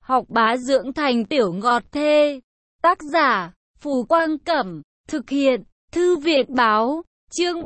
học bá dưỡng thành tiểu ngọt thê. Tác giả, Phù Quang Cẩm, thực hiện, Thư viện Báo, chương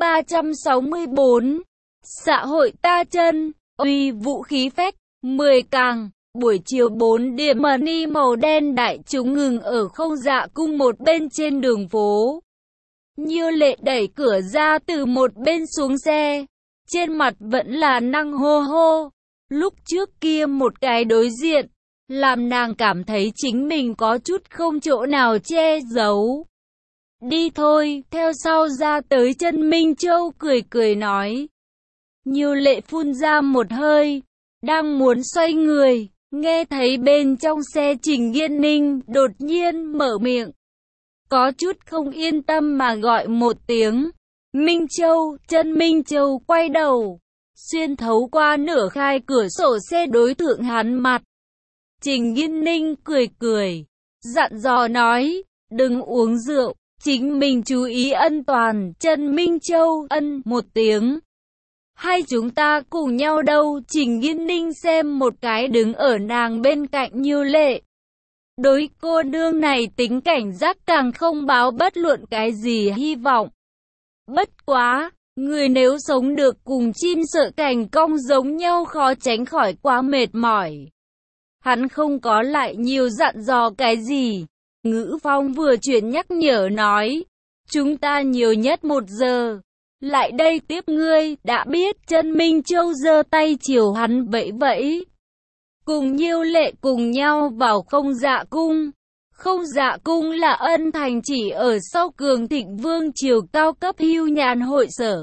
364. Xã hội ta chân, uy vũ khí phách, 10 càng. Buổi chiều 4 điểm mini màu đen đại chúng ngừng ở không dạ cung một bên trên đường phố. Như Lệ đẩy cửa ra từ một bên xuống xe. Trên mặt vẫn là năng hô hô. Lúc trước kia một cái đối diện, làm nàng cảm thấy chính mình có chút không chỗ nào che giấu. Đi thôi, theo sau ra tới chân Minh Châu cười cười nói. Như Lệ phun ra một hơi, đang muốn xoay người, nghe thấy bên trong xe Trình Yên Ninh đột nhiên mở miệng. Có chút không yên tâm mà gọi một tiếng. Minh Châu, chân Minh Châu quay đầu, xuyên thấu qua nửa khai cửa sổ xe đối thượng hắn mặt. Trình Yên Ninh cười cười, dặn dò nói, đừng uống rượu, chính mình chú ý an toàn. Chân Minh Châu ân một tiếng. Hai chúng ta cùng nhau đâu? Trình Yên Ninh xem một cái đứng ở nàng bên cạnh Như Lệ. Đối cô nương này tính cảnh giác càng không báo bất luận cái gì hy vọng. Bất quá, người nếu sống được cùng chim sợ cảnh cong giống nhau khó tránh khỏi quá mệt mỏi. Hắn không có lại nhiều dặn dò cái gì. Ngữ phong vừa chuyển nhắc nhở nói, chúng ta nhiều nhất 1 giờ. Lại đây tiếp ngươi, đã biết. Chân Minh Châu giơ tay chiều hắn vẫy vẫy. Cùng Nhiêu Lệ cùng nhau vào không dạ cung. Không dạ cung là ân thành chỉ ở sau Cường Thịnh Vương triều cao cấp hưu nhàn hội sở.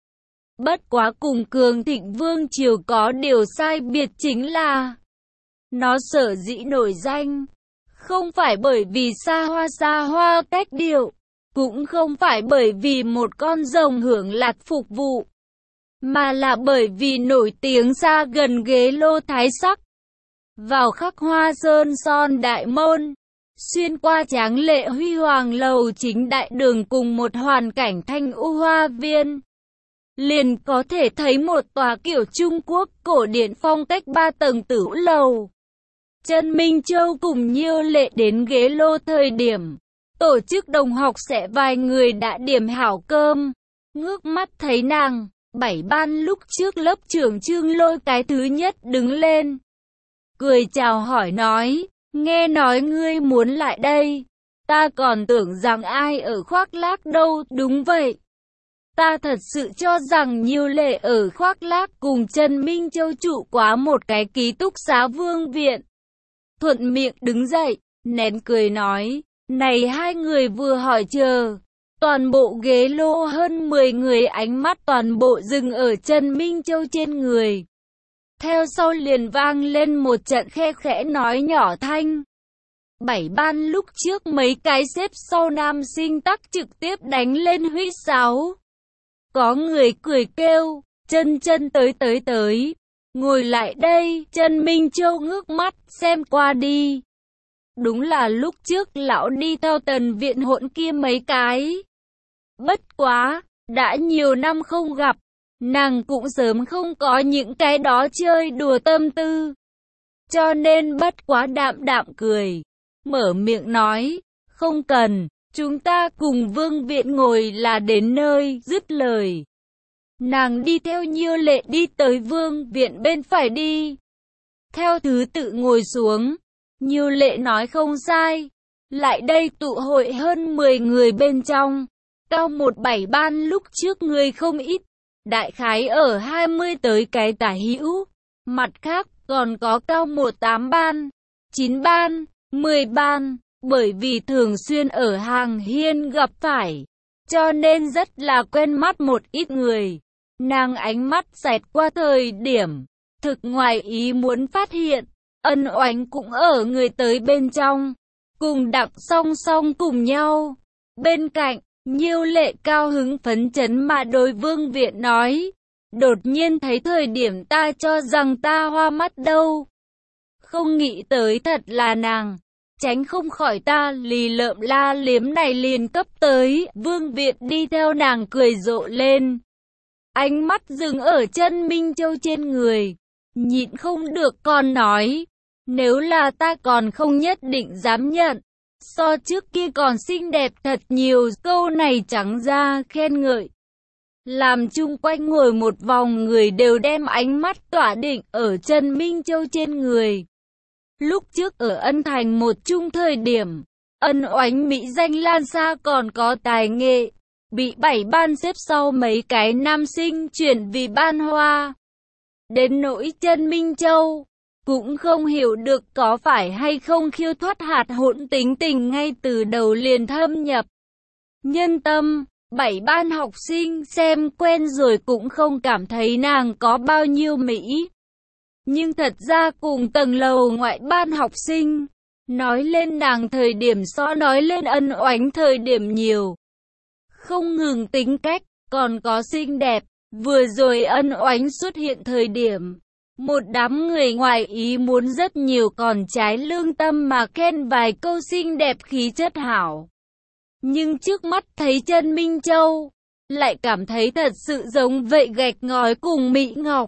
Bất quá cùng Cường Thịnh Vương triều có điều sai biệt chính là nó sở dĩ nổi danh, không phải bởi vì xa hoa cách điệu, cũng không phải bởi vì một con rồng hưởng lạc phục vụ, mà là bởi vì nổi tiếng xa gần ghế lô thái sắc. Vào khắc hoa sơn son đại môn, xuyên qua tráng lệ huy hoàng lầu chính đại đường cùng một hoàn cảnh thanh u hoa viên, liền có thể thấy một tòa kiểu Trung Quốc cổ điển phong cách 3 tầng tử lầu. Chân Minh Châu cùng Nhiêu Lệ đến ghế lô thời điểm tổ chức đồng học sẽ vài người đã điểm hảo cơm. Ngước mắt thấy nàng, 7 ban lúc trước lớp trưởng Trương Lôi cái thứ nhất đứng lên, cười chào hỏi nói, nghe nói ngươi muốn lại đây, ta còn tưởng rằng ai ở Khoác Lác đâu. Đúng vậy, ta thật sự cho rằng Nhiêu Lệ ở Khoác Lác cùng Trần Minh Châu trụ quá một cái ký túc xá vương viện. Thuận miệng đứng dậy, nén cười nói, này hai người vừa hỏi chờ. Toàn bộ ghế lô hơn 10 người ánh mắt toàn bộ dừng ở Trần Minh Châu trên người. Theo sau liền vang lên một trận khe khẽ nói nhỏ thanh. 7 ban lúc trước mấy cái xếp sau nam sinh tắc trực tiếp đánh lên huýt sáo. Có người cười kêu, chân tới. Ngồi lại đây. Trần Minh Châu ngước mắt xem qua đi. Đúng là lúc trước lão đi theo Tần viện hỗn kia mấy cái. Bất quá, đã nhiều năm không gặp, nàng cũng sớm không có những cái đó chơi đùa tâm tư. Cho nên bất quá đạm cười, mở miệng nói, không cần, chúng ta cùng Vương viện ngồi là đến nơi. Dứt lời, nàng đi theo Nhiêu Lệ đi tới Vương viện bên phải đi. Theo thứ tự ngồi xuống, Nhiêu Lệ nói không sai, lại đây tụ hội hơn 10 người bên trong. Cao 17 ban lúc trước người không ít, đại khái ở 20 tới cái tả hữu. Mặt khác còn có cao 18 ban, 9 ban, 10 ban, bởi vì thường xuyên ở hàng hiên gặp phải, cho nên rất là quen mắt một ít người. Nàng ánh mắt xẹt qua thời điểm, thực ngoài ý muốn phát hiện, Ân Oánh cũng ở người tới bên trong, cùng đặng song song cùng nhau. Bên cạnh, Nhiêu Lệ cao hứng phấn chấn mà đối Vương viện nói, đột nhiên thấy thời điểm ta cho rằng ta hoa mắt đâu. Không nghĩ tới thật là nàng, tránh không khỏi ta lì lợm la liếm này liền cấp tới. Vương viện đi theo nàng cười rộ lên. Ánh mắt dừng ở Chân Minh Châu trên người, nhịn không được còn nói, Nếu là ta còn không nhất định dám nhận. So trước kia còn xinh đẹp thật nhiều, câu này trắng ra khen ngợi. Làm chung quanh ngồi một vòng người đều đem ánh mắt tỏa định ở Trần Minh Châu trên người. Lúc trước ở Ân Thành một chung thời điểm, ân oánh mỹ danh lan xa còn có tài nghệ, bị 7 ban xếp sau mấy cái nam sinh chuyển vì ban hoa. Đến nỗi Trần Minh Châu, cũng không hiểu được có phải hay không khiêu thoát hạt hỗn tính tình ngay từ đầu liền thâm nhập nhân tâm. 7 ban học sinh xem quen rồi cũng không cảm thấy nàng có bao nhiêu mỹ. Nhưng thật ra cùng tầng lầu ngoại ban học sinh, nói lên nàng thời điểm so nói lên ân oánh thời điểm nhiều. Không ngừng tính cách, còn có xinh đẹp. Vừa rồi ân oánh xuất hiện thời điểm, một đám người ngoài ý muốn rất nhiều còn trái lương tâm mà khen vài câu xinh đẹp khí chất hảo. Nhưng trước mắt thấy Trần Minh Châu, lại cảm thấy thật sự giống vậy gạch ngói cùng Mỹ Ngọc.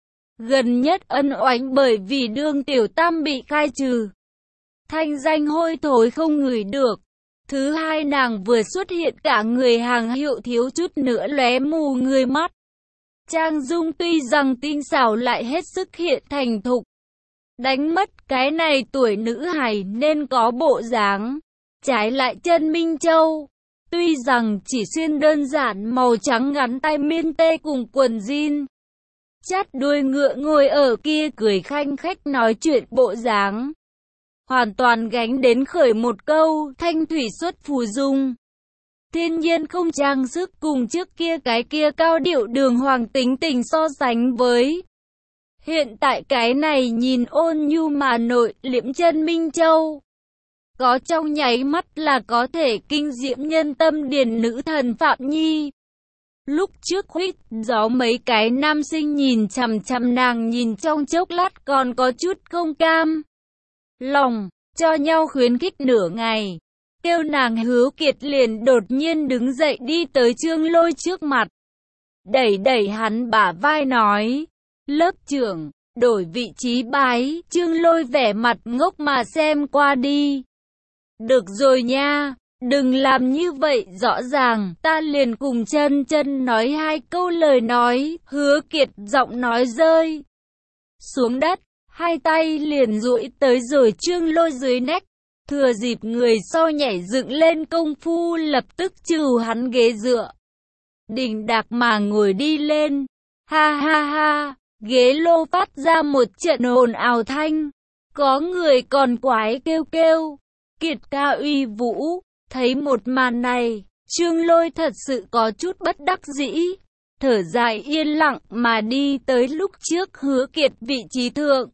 Gần nhất ân oánh bởi vì đương tiểu tam bị khai trừ, thanh danh hôi thối không ngửi được. Thứ hai nàng vừa xuất hiện cả người hàng hiệu thiếu chút nữa lóe mù người mắt. Trang dung tuy rằng tinh xảo lại hết sức hiện thành thục. Đánh mất cái này tuổi nữ hài nên có bộ dáng. Trái lại Trần Minh Châu, tuy rằng chỉ xuyên đơn giản màu trắng ngắn tay miên tê cùng quần jean, chát đuôi ngựa ngồi ở kia cười khanh khách nói chuyện bộ dáng, hoàn toàn gánh đến khởi một câu thanh thủy xuất phù dung. Thiên nhiên không trang sức cùng trước kia cái kia cao điệu đường hoàng tính tình so sánh với. Hiện tại cái này nhìn ôn nhu mà nội liễm Trần Minh Châu, có trong nháy mắt là có thể kinh diễm nhân tâm điển nữ thần Phạm Nhi. Lúc trước huýt gió mấy cái nam sinh nhìn chằm chằm nàng nhìn trong chốc lát còn có chút không cam lòng, cho nhau khuyến khích nửa ngày. Kêu nàng Hứa Kiệt liền đột nhiên đứng dậy đi tới Trương Lôi trước mặt, đẩy đẩy hắn bả vai nói, lớp trưởng, đổi vị trí bái. Trương Lôi vẻ mặt ngốc mà xem qua đi. Được rồi nha, đừng làm như vậy, rõ ràng ta liền cùng chân chân nói hai câu lời nói. Hứa Kiệt giọng nói rơi xuống đất, hai tay liền duỗi tới rồi Trương Lôi dưới nách. Thừa dịp người sau nhảy dựng lên công phu lập tức trừ hắn ghế dựa, đình đạc mà ngồi đi lên. Ha ha ha, ghế lô phát ra một trận ồn ào thanh, có người còn quái kêu kêu. Kiệt ca uy vũ. Thấy một màn này, Trương Lôi thật sự có chút bất đắc dĩ, thở dài yên lặng mà đi tới lúc trước Hứa Kiệt vị trí thượng.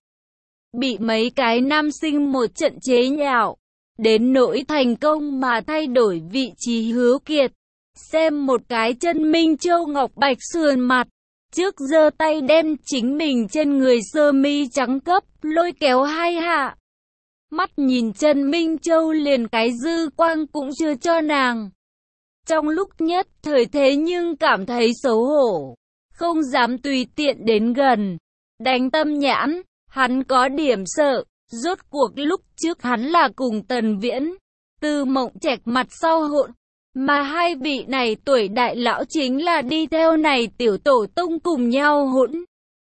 Bị mấy cái nam sinh một trận chế nhạo, đến nỗi thành công mà thay đổi vị trí Hứa Kiệt. Xem một cái Trần Minh Châu ngọc bạch sườn mặt, trước giơ tay đem chính mình trên người sơ mi trắng cấp, lôi kéo hai hạ. Mắt nhìn Trần Minh Châu liền cái dư quang cũng chưa cho nàng. Trong lúc nhất thời thế nhưng cảm thấy xấu hổ, không dám tùy tiện đến gần. Đánh tâm nhãn, hắn có điểm sợ, rốt cuộc lúc trước hắn là cùng Tần Viễn, Từ Mộng Trạch mặt sau hỗn, mà hai vị này tuổi đại lão chính là đi theo này tiểu tổ tông cùng nhau hỗn.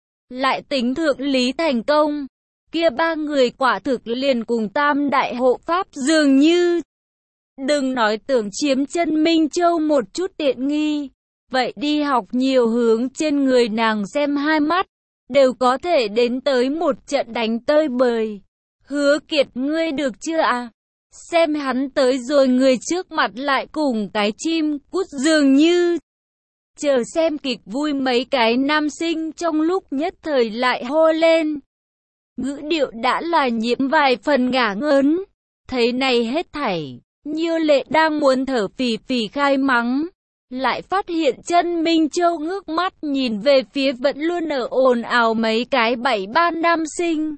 Lại tính thượng Lý Thành Công, kia ba người quả thực liền cùng tam đại hộ pháp dường như. Đừng nói tưởng chiếm Trần Minh Châu một chút tiện nghi, vậy đi học nhiều hướng trên người nàng xem hai mắt, đều có thể đến tới một trận đánh tơi bời. Hứa Kiệt ngươi được chưa à? Xem hắn tới rồi người trước mặt lại cùng cái chim cút dường như. Chờ xem kịch vui mấy cái nam sinh trong lúc nhất thời lại hô lên. Ngữ điệu đã là nhiễm vài phần ngả ngớn. Thấy này hết thảy, Nhiêu Lệ đang muốn thở phì phì khai mắng, lại phát hiện Trần Minh Châu ngước mắt nhìn về phía vẫn luôn ở ồn ào mấy cái 7 ban nam sinh.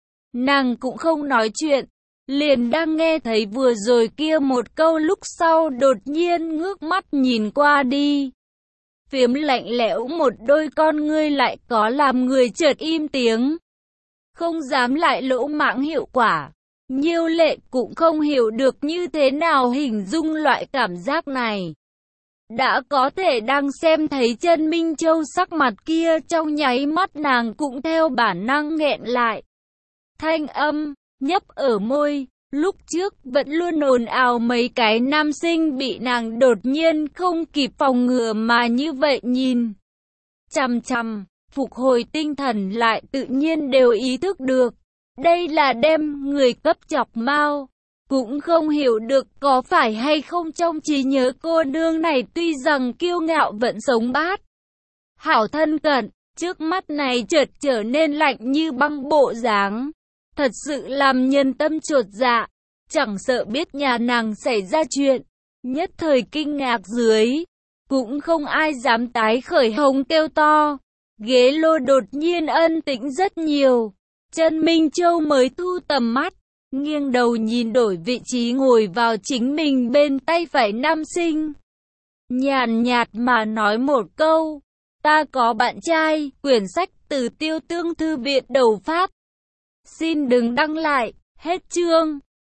Nàng cũng không nói chuyện, liền đang nghe thấy vừa rồi kia một câu lúc sau đột nhiên ngước mắt nhìn qua đi. Phiếm lạnh lẽo một đôi con ngươi lại có làm người chợt im tiếng. không dám lại lỗ mãng hiệu quả. Nhiêu Lệ cũng không hiểu được như thế nào hình dung loại cảm giác này. Đã có thể đang xem thấy chân Minh Châu sắc mặt kia, trong nháy mắt nàng cũng theo bản năng nghẹn lại. Thanh âm nhấp ở môi, lúc trước vẫn luôn ồn ào mấy cái nam sinh bị nàng đột nhiên không kịp phòng ngừa mà như vậy nhìn chằm chằm, phục hồi tinh thần lại tự nhiên đều ý thức được. Đây là đem người cấp chọc mau. Cũng không hiểu được có phải hay không trong trí nhớ cô nương này tuy rằng kiêu ngạo vẫn sống bát hảo thân cận, trước mắt này chợt trở nên lạnh như băng bộ dáng. Thật sự làm nhân tâm chột dạ, chẳng sợ biết nhà nàng xảy ra chuyện. Nhất thời kinh ngạc dưới, cũng không ai dám tái khởi hống kêu to. Ghế lô đột nhiên ân tĩnh rất nhiều. Chân Minh Châu mới thu tầm mắt, nghiêng đầu nhìn đổi vị trí ngồi vào chính mình bên tay phải nam sinh. Nhàn nhạt mà nói một câu, ta có bạn trai, quyển sách từ Tiêu Tương Thư viện đầu Pháp. Xin đừng đăng lại, hết chương.